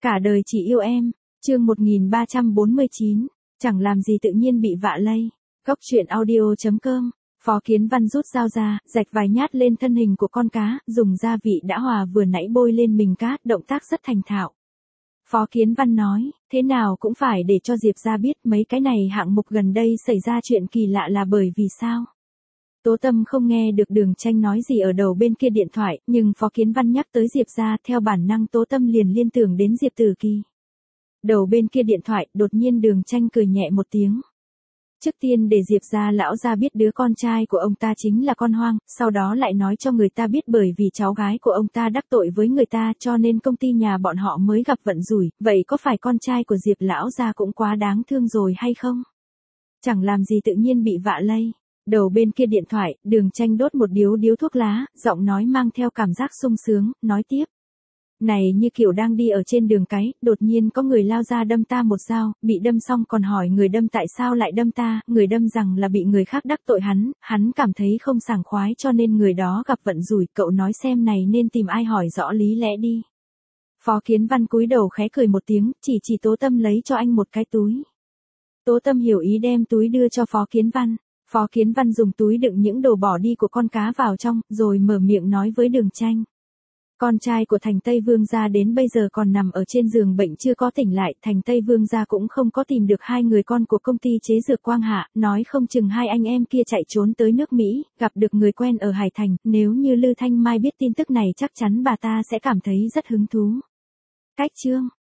Cả đời chỉ yêu em, chương 1349, chẳng làm gì tự nhiên bị vạ lây. Góc truyện audio.com. Phó Kiến Văn rút dao ra, rạch vài nhát lên thân hình của con cá, dùng gia vị đã hòa vừa nãy bôi lên mình cá, động tác rất thành thạo. Phó Kiến Văn nói, thế nào cũng phải để cho Diệp ra biết mấy cái này hạng mục gần đây xảy ra chuyện kỳ lạ là bởi vì sao. Tố Tâm không nghe được Đường Tranh nói gì ở đầu bên kia điện thoại, nhưng Phó Kiến Văn nhắc tới Diệp ra, theo bản năng Tố Tâm liền liên tưởng đến Diệp Tử Kỳ. Đầu bên kia điện thoại, đột nhiên Đường Tranh cười nhẹ một tiếng. Trước tiên để Diệp gia lão gia biết đứa con trai của ông ta chính là con hoang, sau đó lại nói cho người ta biết bởi vì cháu gái của ông ta đắc tội với người ta cho nên công ty nhà bọn họ mới gặp vận rủi, vậy có phải con trai của Diệp lão gia cũng quá đáng thương rồi hay không? Chẳng làm gì tự nhiên bị vạ lây. Đầu bên kia điện thoại, Đường Tranh đốt một điếu thuốc lá, giọng nói mang theo cảm giác sung sướng, nói tiếp. Này như kiểu đang đi ở trên đường cái, đột nhiên có người lao ra đâm ta một dao, bị đâm xong còn hỏi người đâm tại sao lại đâm ta, người đâm rằng là bị người khác đắc tội hắn cảm thấy không sảng khoái cho nên người đó gặp vận rủi, cậu nói xem này nên tìm ai hỏi rõ lý lẽ đi. Phó Kiến Văn cúi đầu khẽ cười một tiếng, chỉ Tố Tâm lấy cho anh một cái túi. Tố Tâm hiểu ý đem túi đưa cho Phó Kiến Văn. Phó Kiến Văn dùng túi đựng những đồ bỏ đi của con cá vào trong, rồi mở miệng nói với Đường Tranh. Con trai của Thành Tây Vương gia đến bây giờ còn nằm ở trên giường bệnh chưa có tỉnh lại, Thành Tây Vương gia cũng không có tìm được hai người con của công ty chế dược Quang Hạ, nói không chừng hai anh em kia chạy trốn tới nước Mỹ, gặp được người quen ở Hải Thành, nếu như Lư Thanh Mai biết tin tức này chắc chắn bà ta sẽ cảm thấy rất hứng thú. Cách chương